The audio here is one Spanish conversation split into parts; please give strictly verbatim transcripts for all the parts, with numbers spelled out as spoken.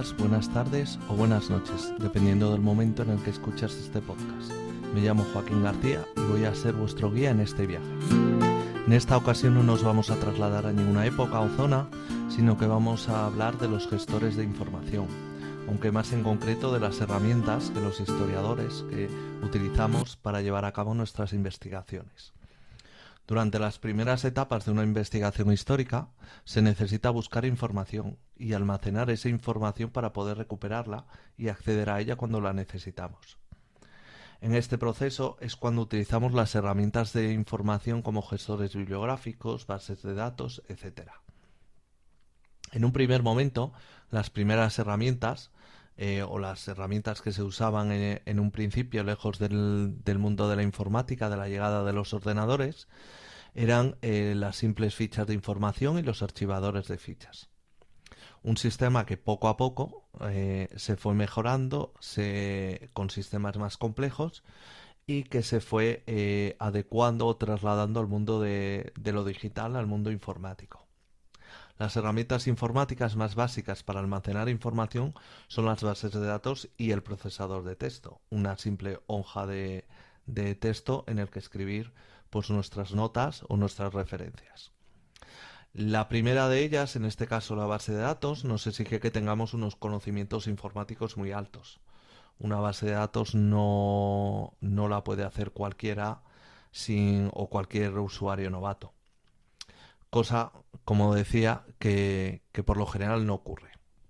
días, buenas tardes o buenas noches, dependiendo del momento en el que escuchas este podcast. Me llamo Joaquín García y voy a ser vuestro guía en este viaje. En esta ocasión no nos vamos a trasladar a ninguna época o zona, sino que vamos a hablar de los gestores de información, aunque más en concreto de las herramientas que los historiadores que utilizamos para llevar a cabo nuestras investigaciones. Durante las primeras etapas de una investigación histórica se necesita buscar información y almacenar esa información para poder recuperarla y acceder a ella cuando la necesitamos. En este proceso es cuando utilizamos las herramientas de información como gestores bibliográficos, bases de datos, etcétera. En un primer momento, las primeras herramientas eh, o las herramientas que se usaban en, en un principio lejos del, del mundo de la informática, de la llegada de los ordenadores, eran eh, las simples fichas de información y los archivadores de fichas. Un sistema que poco a poco eh, se fue mejorando se, con sistemas más complejos y que se fue eh, adecuando o trasladando al mundo de, de lo digital, al mundo informático. Las herramientas informáticas más básicas para almacenar información son las bases de datos y el procesador de texto, una simple hoja de, de texto en el que escribir pues, nuestras notas o nuestras referencias. La primera de ellas, en este caso la base de datos, nos exige que tengamos unos conocimientos informáticos muy altos. Una base de datos no, no la puede hacer cualquiera sin, o cualquier usuario novato. Cosa, como decía, que, que por lo general no ocurre.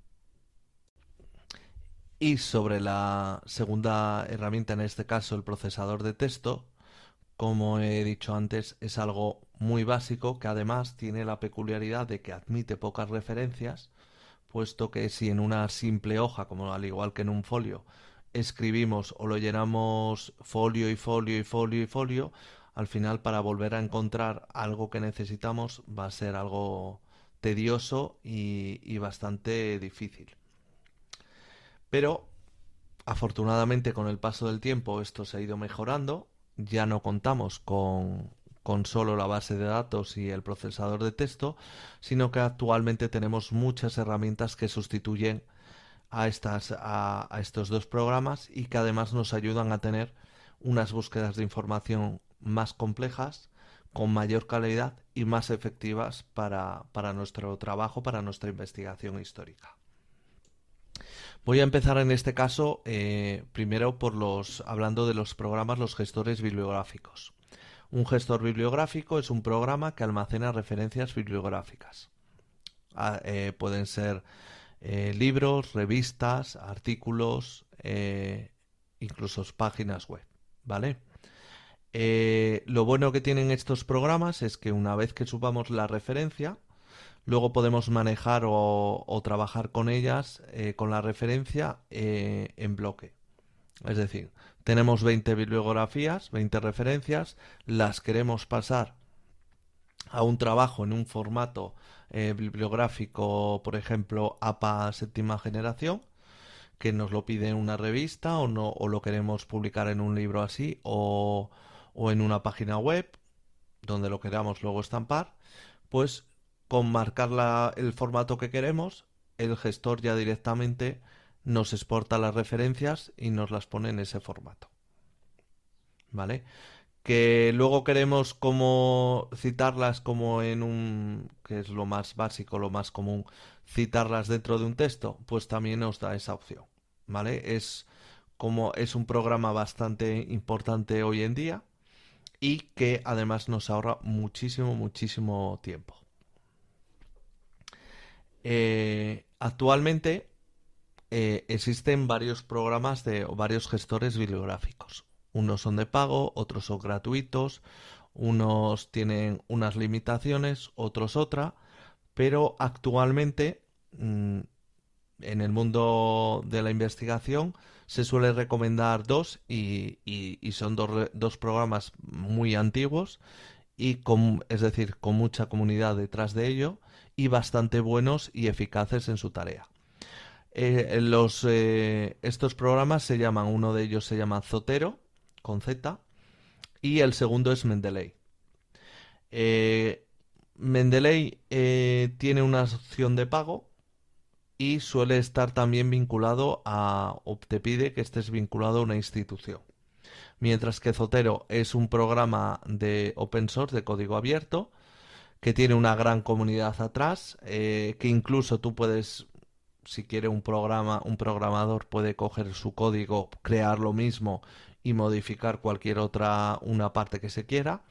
Y sobre la segunda herramienta, en este caso el procesador de texto, como he dicho antes, es algo muy básico que además tiene la peculiaridad de que admite pocas referencias, puesto que si en una simple hoja, como al igual que en un folio, escribimos o lo llenamos folio y folio y folio y folio, al final para volver a encontrar algo que necesitamos va a ser algo tedioso y, y bastante difícil. Pero afortunadamente con el paso del tiempo esto se ha ido mejorando. Ya no contamos con, con solo la base de datos y el procesador de texto, sino que actualmente tenemos muchas herramientas que sustituyen a, estas, a, a estos dos programas y que además nos ayudan a tener unas búsquedas de información más complejas, con mayor calidad y más efectivas para, para nuestro trabajo, para nuestra investigación histórica. Voy a empezar en este caso eh, primero por los hablando de los programas, los gestores bibliográficos. Un gestor bibliográfico es un programa que almacena referencias bibliográficas. Ah, eh, pueden ser eh, libros, revistas, artículos, eh, incluso páginas web, ¿vale? Eh, lo bueno que tienen estos programas es que una vez que subamos la referencia, luego podemos manejar o, o trabajar con ellas, eh, con la referencia eh, en bloque. Es decir, tenemos veinte bibliografías, veinte referencias, las queremos pasar a un trabajo en un formato eh, bibliográfico, por ejemplo, A P A séptima generación, que nos lo pide una revista o, no, o lo queremos publicar en un libro así o, o en una página web donde lo queramos luego estampar, pues con marcar la, el formato que queremos, el gestor ya directamente nos exporta las referencias y nos las pone en ese formato. ¿Vale? Que luego queremos como citarlas como en un, que es lo más básico, lo más común, citarlas dentro de un texto, pues también nos da esa opción. ¿Vale? Es como es un programa bastante importante hoy en día y que además nos ahorra muchísimo, muchísimo tiempo. Eh, actualmente eh, existen varios programas de o varios gestores bibliográficos. Unos son de pago, otros son gratuitos, unos tienen unas limitaciones, otros otra, pero actualmente mmm, en el mundo de la investigación se suele recomendar dos y, y, y son dos, dos programas muy antiguos y con, es decir, con mucha comunidad detrás de ello y bastante buenos y eficaces en su tarea. Eh, los, eh, estos programas se llaman, uno de ellos se llama Zotero, con Z, y el segundo es Mendeley. Eh, Mendeley eh, tiene una opción de pago y suele estar también vinculado a, o te pide que estés vinculado a una institución. Mientras que Zotero es un programa de open source, de código abierto, que tiene una gran comunidad atrás, eh, que incluso tú puedes, si quiere un programa, un programador puede coger su código, crear lo mismo y modificar cualquier otra, una parte que se quiera.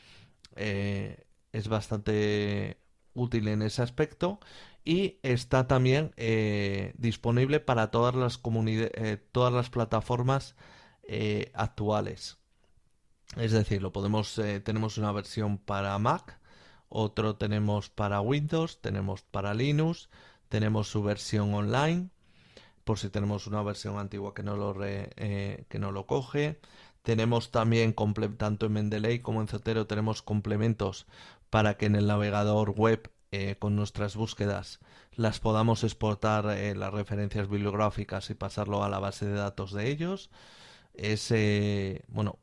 Eh, es bastante útil en ese aspecto y está también eh, disponible para todas las comunidades, eh, todas las plataformas eh, actuales. Es decir, lo podemos, eh, tenemos una versión para Mac, otro tenemos para Windows, tenemos para Linux, tenemos su versión online, por si tenemos una versión antigua que no lo, re- eh, que no lo coge. Tenemos también, comple- tanto en Mendeley como en Zotero, tenemos complementos para que en el navegador web, eh, con nuestras búsquedas, las podamos exportar, eh, las referencias bibliográficas y pasarlo a la base de datos de ellos. Es, eh, bueno,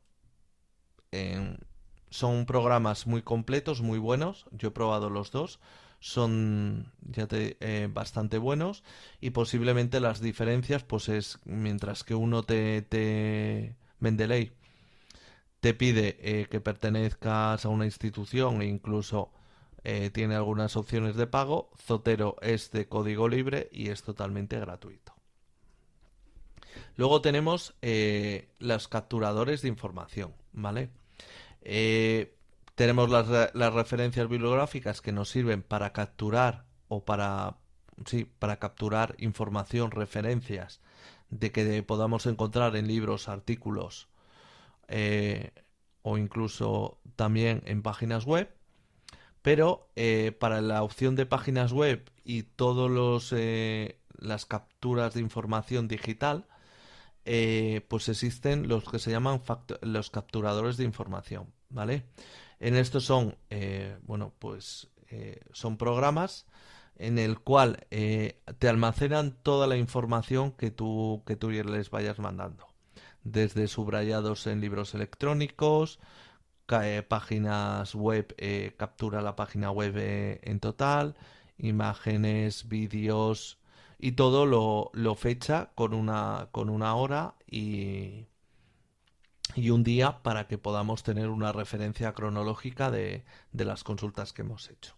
eh, son programas muy completos, muy buenos. Yo he probado los dos. Son ya te, eh, bastante buenos y posiblemente las diferencias, pues es mientras que uno te, te Mendeley te pide eh, que pertenezcas a una institución e incluso eh, tiene algunas opciones de pago, Zotero es de código libre y es totalmente gratuito. Luego tenemos eh, los capturadores de información, ¿vale? Eh, tenemos las, las referencias bibliográficas que nos sirven para capturar o para, sí, para capturar información, referencias de que podamos encontrar en libros, artículos eh, o incluso también en páginas web. Pero eh, para la opción de páginas web y todos los eh, las capturas de información digital, eh, pues existen los que se llaman los capturadores de información, ¿vale? En estos son, eh, bueno, pues eh, son programas en el cual eh, te almacenan toda la información que tú, que tú les vayas mandando. Desde subrayados en libros electrónicos, eh, páginas web, eh, captura la página web eh, en total, imágenes, vídeos y todo lo, lo fecha con una, con una hora y, y un día para que podamos tener una referencia cronológica de, de las consultas que hemos hecho.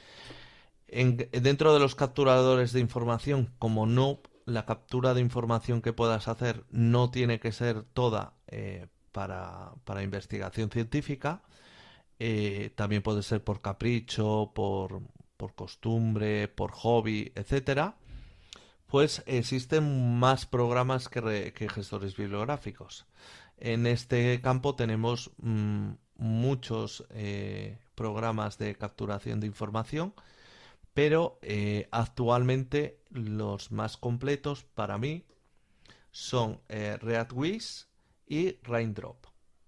En, dentro de los capturadores de información, como no, la captura de información que puedas hacer no tiene que ser toda eh, para, para investigación científica, eh, también puede ser por capricho, por, por costumbre, por hobby, etcétera. Pues existen más programas que, re- que gestores bibliográficos. En este campo tenemos mm, muchos eh, programas de capturación de información, pero eh, actualmente los más completos para mí son eh, ReactWiz y Raindrop.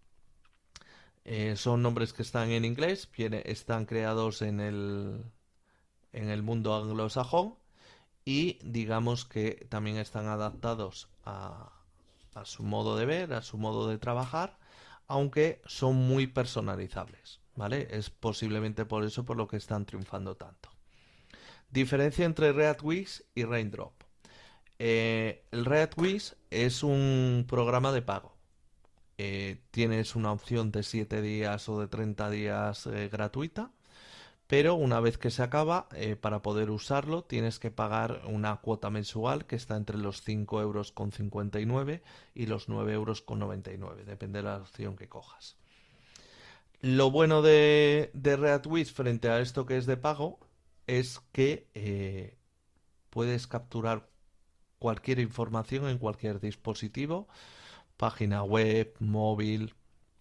Eh, son nombres que están en inglés, viene- están creados en el, en el mundo anglosajón y digamos que también están adaptados a, a su modo de ver, a su modo de trabajar, aunque son muy personalizables, ¿vale? Es posiblemente por eso por lo que están triunfando tanto. Diferencia entre ReactWiz y Raindrop. Eh, el ReactWiz es un programa de pago. Eh, tienes una opción de siete días o de treinta días eh, gratuita, pero una vez que se acaba, eh, para poder usarlo tienes que pagar una cuota mensual que está entre los cinco euros con cincuenta y nueve y los nueve euros con noventa y nueve, depende de la opción que cojas. Lo bueno de, de ReactWiz frente a esto que es de pago es que eh, puedes capturar cualquier información en cualquier dispositivo, página web, móvil,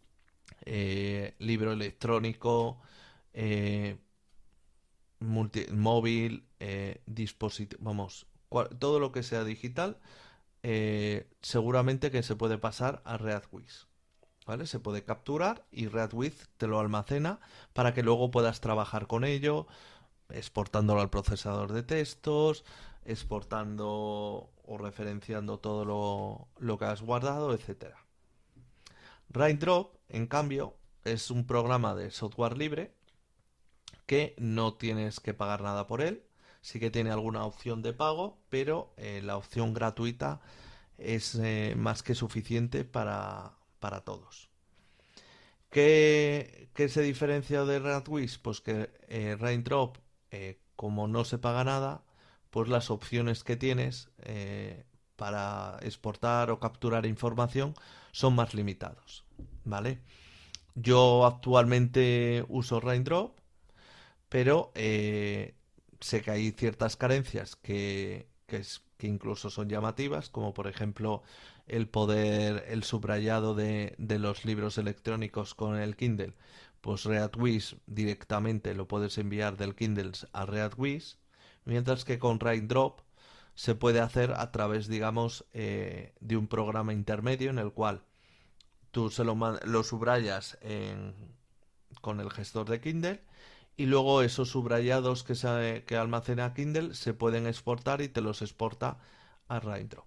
eh, libro electrónico, eh, multi, móvil, eh, dispositivo, vamos, cual, todo lo que sea digital, eh, seguramente que se puede pasar a ReactWiz. ¿Vale? Se puede capturar y ReactWiz te lo almacena para que luego puedas trabajar con ello, exportándolo al procesador de textos, exportando o referenciando todo lo, lo que has guardado, etcétera. Raindrop, en cambio, es un programa de software libre que no tienes que pagar nada por él, Sí que tiene alguna opción de pago, pero eh, la opción gratuita es eh, más que suficiente para, para todos. ¿Qué, qué se diferencia de RedWish? Pues que eh, Raindrop, eh, como no se paga nada, pues las opciones que tienes eh, para exportar o capturar información son más limitados, ¿vale? Yo actualmente uso Raindrop, pero eh, sé que hay ciertas carencias que, que, es- que incluso son llamativas, como por ejemplo el poder, el subrayado de, de los libros electrónicos con el Kindle. Pues ReadWiz directamente lo puedes enviar del Kindle a ReadWiz, mientras que con Raindrop se puede hacer a través, digamos, eh, de un programa intermedio en el cual tú se lo, man- lo subrayas en, con el gestor de Kindle y luego esos subrayados que, se, que almacena Kindle se pueden exportar y te los exporta a Raindrop.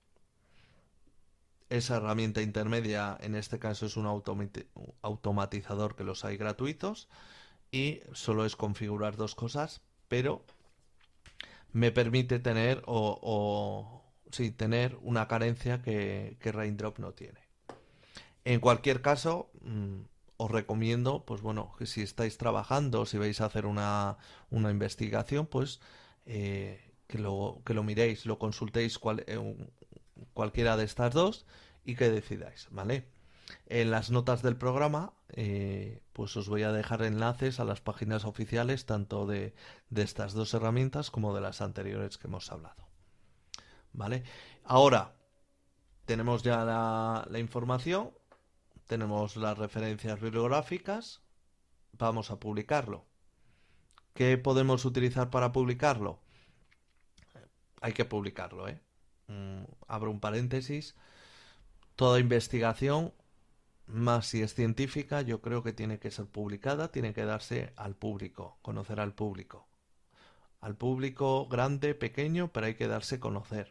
Esa herramienta intermedia en este caso es un automatizador que los hay gratuitos y solo es configurar dos cosas, pero me permite tener o, o sí, tener una carencia que, que Raindrop no tiene. En cualquier caso, mmm, os recomiendo, pues bueno, que si estáis trabajando, si vais a hacer una, una investigación, pues eh, que, lo, que lo miréis, lo consultéis cual, eh, un- cualquiera de estas dos y que decidáis, ¿vale? En las notas del programa, eh, pues os voy a dejar enlaces a las páginas oficiales tanto de, de estas dos herramientas como de las anteriores que hemos hablado, ¿vale? Ahora, tenemos ya la, la información, tenemos las referencias bibliográficas, vamos a publicarlo. ¿Qué podemos utilizar para publicarlo? Hay que publicarlo, ¿eh? Mm, abro un paréntesis. Toda investigación, más si es científica, yo creo que tiene que ser publicada, tiene que darse al público, conocer al público. Al público grande, pequeño, pero hay que darse a conocer.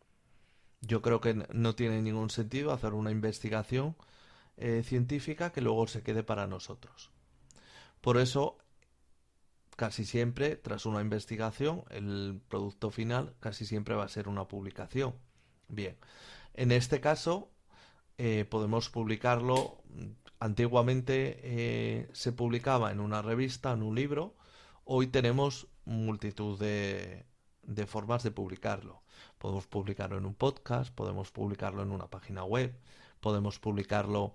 Yo creo que no tiene ningún sentido hacer una investigación eh, científica que luego se quede para nosotros. Por eso casi siempre, tras una investigación, el producto final casi siempre va a ser una publicación. Bien, en este caso eh, podemos publicarlo. Antiguamente eh, se publicaba en una revista, en un libro. Hoy tenemos multitud de, de formas de publicarlo. Podemos publicarlo en un podcast, podemos publicarlo en una página web, podemos publicarlo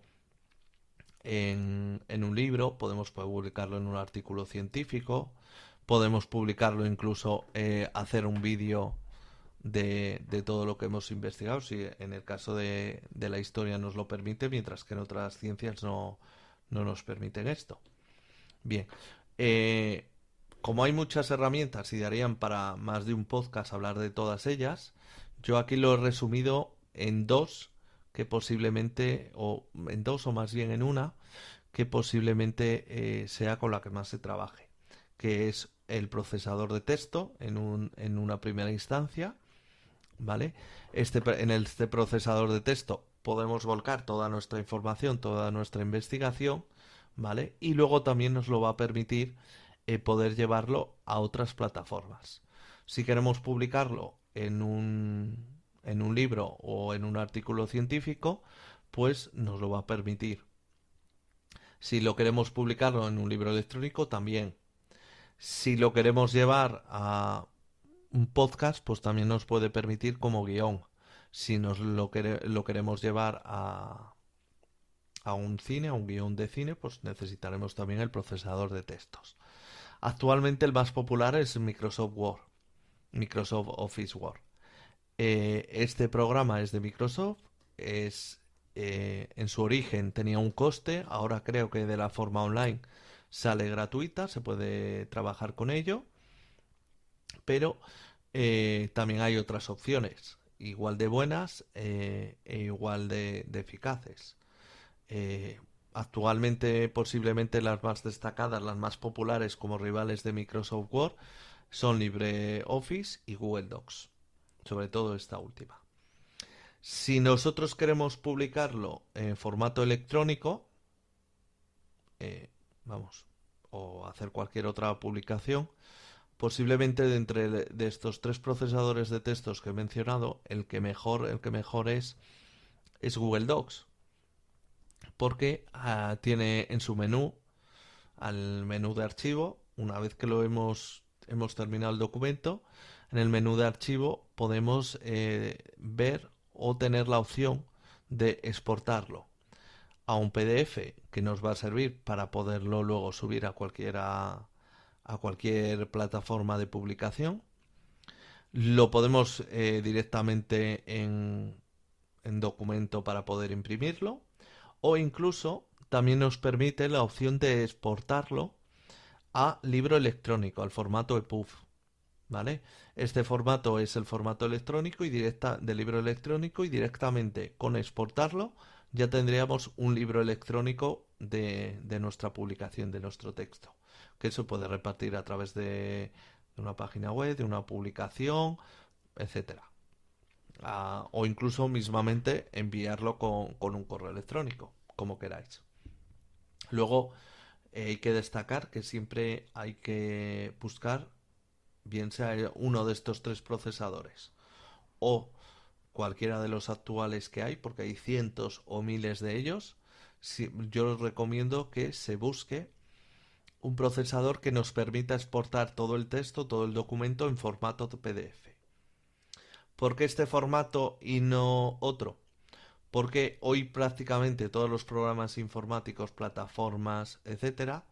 en, en un libro, podemos publicarlo en un artículo científico, podemos publicarlo incluso, eh, hacer un vídeo de, de todo lo que hemos investigado, si en el caso de, de la historia nos lo permite, mientras que en otras ciencias no, no nos permiten esto. Bien, eh, como hay muchas herramientas y darían para más de un podcast hablar de todas ellas, yo aquí lo he resumido en dos que posiblemente, o en dos o más bien en una, que posiblemente eh, sea con la que más se trabaje, que es el procesador de texto en, un, en una primera instancia, ¿vale? Este, en este procesador de texto podemos volcar toda nuestra información, toda nuestra investigación, ¿vale? Y luego también nos lo va a permitir eh, poder llevarlo a otras plataformas. Si queremos publicarlo en un, en un libro o en un artículo científico, pues nos lo va a permitir. Si lo queremos publicarlo en un libro electrónico, también. Si lo queremos llevar a un podcast, pues también nos puede permitir como guión. Si nos lo, quere- lo queremos llevar a, a un cine, a un guión de cine, pues necesitaremos también el procesador de textos. Actualmente el más popular es Microsoft Word, Microsoft Office Word. Eh, este programa es de Microsoft, es eh, en su origen tenía un coste, ahora creo que de la forma online sale gratuita, se puede trabajar con ello, pero eh, también hay otras opciones, igual de buenas eh, e igual de, de eficaces. Eh, Actualmente posiblemente las más destacadas, las más populares como rivales de Microsoft Word son LibreOffice y Google Docs, sobre todo esta última. Si nosotros queremos publicarlo en formato electrónico, eh, vamos, o hacer cualquier otra publicación, Posiblemente de entre de estos tres procesadores de textos que he mencionado, el que mejor, el que mejor es, es Google Docs, porque uh, tiene en su menú, al menú de archivo, una vez que lo hemos, hemos terminado el documento, en el menú de archivo podemos eh, ver o tener la opción de exportarlo a un P D F que nos va a servir para poderlo luego subir a cualquiera a cualquier plataforma de publicación. Lo podemos eh, directamente en, en documento para poder imprimirlo, o incluso también nos permite la opción de exportarlo a libro electrónico, al formato E P U B, ¿vale? Este formato es el formato electrónico y directa del libro electrónico, y directamente con exportarlo ya tendríamos un libro electrónico de, de nuestra publicación, de nuestro texto, que se puede repartir a través de, de una página web, de una publicación, etcétera. Ah, o incluso mismamente enviarlo con, con un correo electrónico, como queráis. Luego eh, hay que destacar que siempre hay que buscar, bien sea uno de estos tres procesadores o cualquiera de los actuales que hay, porque hay cientos o miles de ellos. Si, yo os recomiendo que se busque un procesador que nos permita exportar todo el texto, todo el documento en formato P D F. ¿Por qué este formato y no otro? Porque hoy prácticamente todos los programas informáticos, plataformas, etcétera,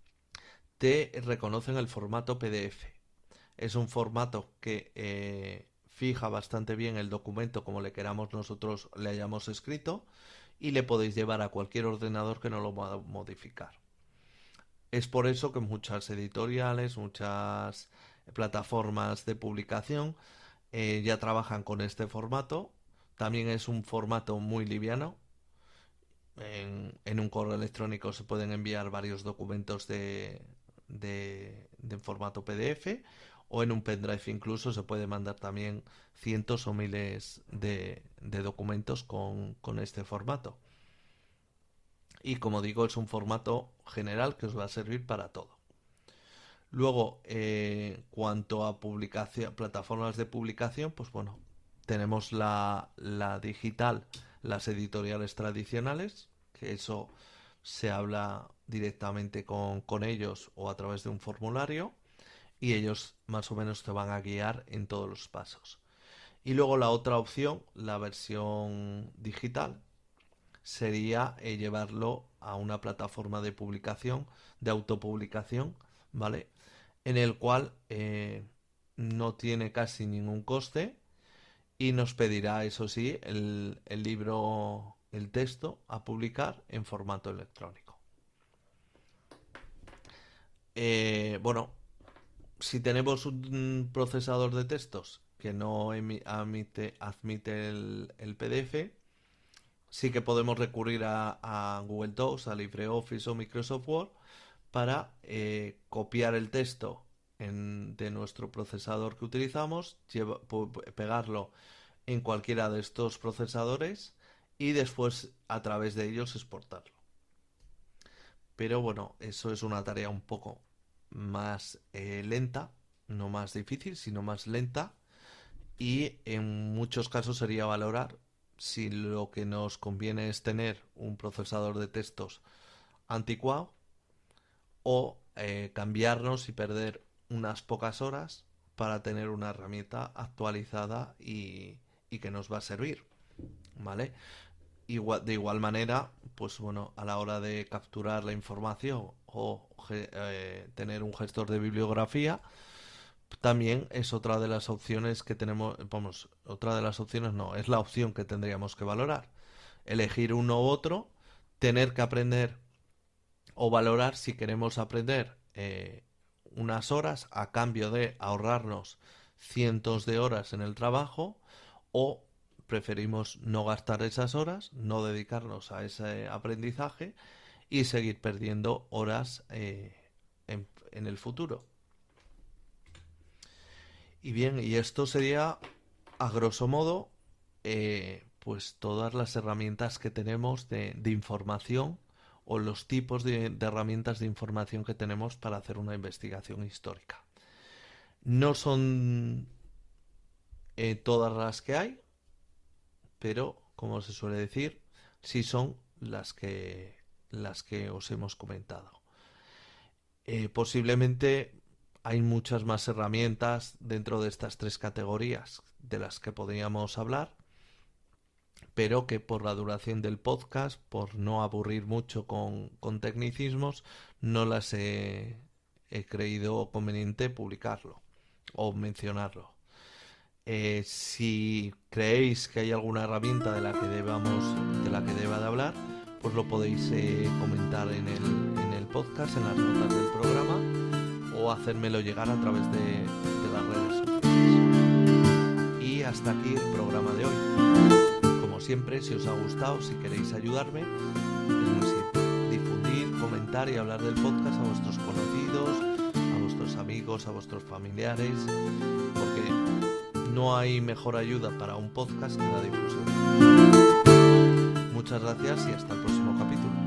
te reconocen el formato P D F. Es un formato que eh, fija bastante bien el documento como le queramos nosotros le hayamos escrito, y le podéis llevar a cualquier ordenador que no lo va a modificar. Es por eso que muchas editoriales, muchas plataformas de publicación eh, ya trabajan con este formato. También es un formato muy liviano. En, en un correo electrónico se pueden enviar varios documentos de, de, de formato P D F, o en un pendrive incluso se puede mandar también cientos o miles de, de documentos con, con este formato. Y como digo, es un formato general que os va a servir para todo. Luego, eh, cuanto a publicación, plataformas de publicación, pues bueno, tenemos la, la digital, las editoriales tradicionales, que eso se habla directamente con, con ellos o a través de un formulario, y ellos más o menos te van a guiar en todos los pasos. Y luego la otra opción, la versión digital, sería eh, llevarlo a una plataforma de publicación, de autopublicación, ¿vale? En el cual eh, no tiene casi ningún coste, y nos pedirá, eso sí, el, el libro, el texto a publicar en formato electrónico. Eh, bueno, si tenemos un procesador de textos que no admite, admite el, el P D F, sí que podemos recurrir a, a Google Docs, a LibreOffice o Microsoft Word para eh, copiar el texto en, de nuestro procesador que utilizamos, lleva, pegarlo en cualquiera de estos procesadores y después a través de ellos exportarlo. Pero bueno, eso es una tarea un poco más eh, lenta, no más difícil, sino más lenta, y en muchos casos sería valorar si lo que nos conviene es tener un procesador de textos anticuado, o eh, cambiarnos y perder unas pocas horas para tener una herramienta actualizada y, y que nos va a servir, ¿vale? Igual, de igual manera, pues bueno, a la hora de capturar la información o eh, tener un gestor de bibliografía, también es otra de las opciones que tenemos, vamos, otra de las opciones no, es la opción que tendríamos que valorar. Elegir uno u otro, tener que aprender o valorar si queremos aprender eh, unas horas a cambio de ahorrarnos cientos de horas en el trabajo, o preferimos no gastar esas horas, no dedicarnos a ese aprendizaje y seguir perdiendo horas eh, en, en el futuro. Y bien, y esto sería a grosso modo eh, pues todas las herramientas que tenemos de, de información, o los tipos de, de herramientas de información que tenemos para hacer una investigación histórica. No son eh, todas las que hay, pero como se suele decir, sí son las que las que os hemos comentado. Eh, posiblemente hay muchas más herramientas dentro de estas tres categorías de las que podríamos hablar, pero que por la duración del podcast, por no aburrir mucho con, con tecnicismos, no las he, he creído conveniente publicarlo o mencionarlo. Eh, si creéis que hay alguna herramienta de la que debamos, de la que deba de hablar, pues lo podéis eh, comentar en el, en el podcast, en las notas del programa, o hacérmelo llegar a través de, de las redes sociales. Y hasta aquí el programa de hoy. Como siempre, si os ha gustado, si queréis ayudarme, es muy simple: difundir, comentar y hablar del podcast a vuestros conocidos, a vuestros amigos, a vuestros familiares, porque no hay mejor ayuda para un podcast que la difusión. Muchas gracias y hasta el próximo capítulo.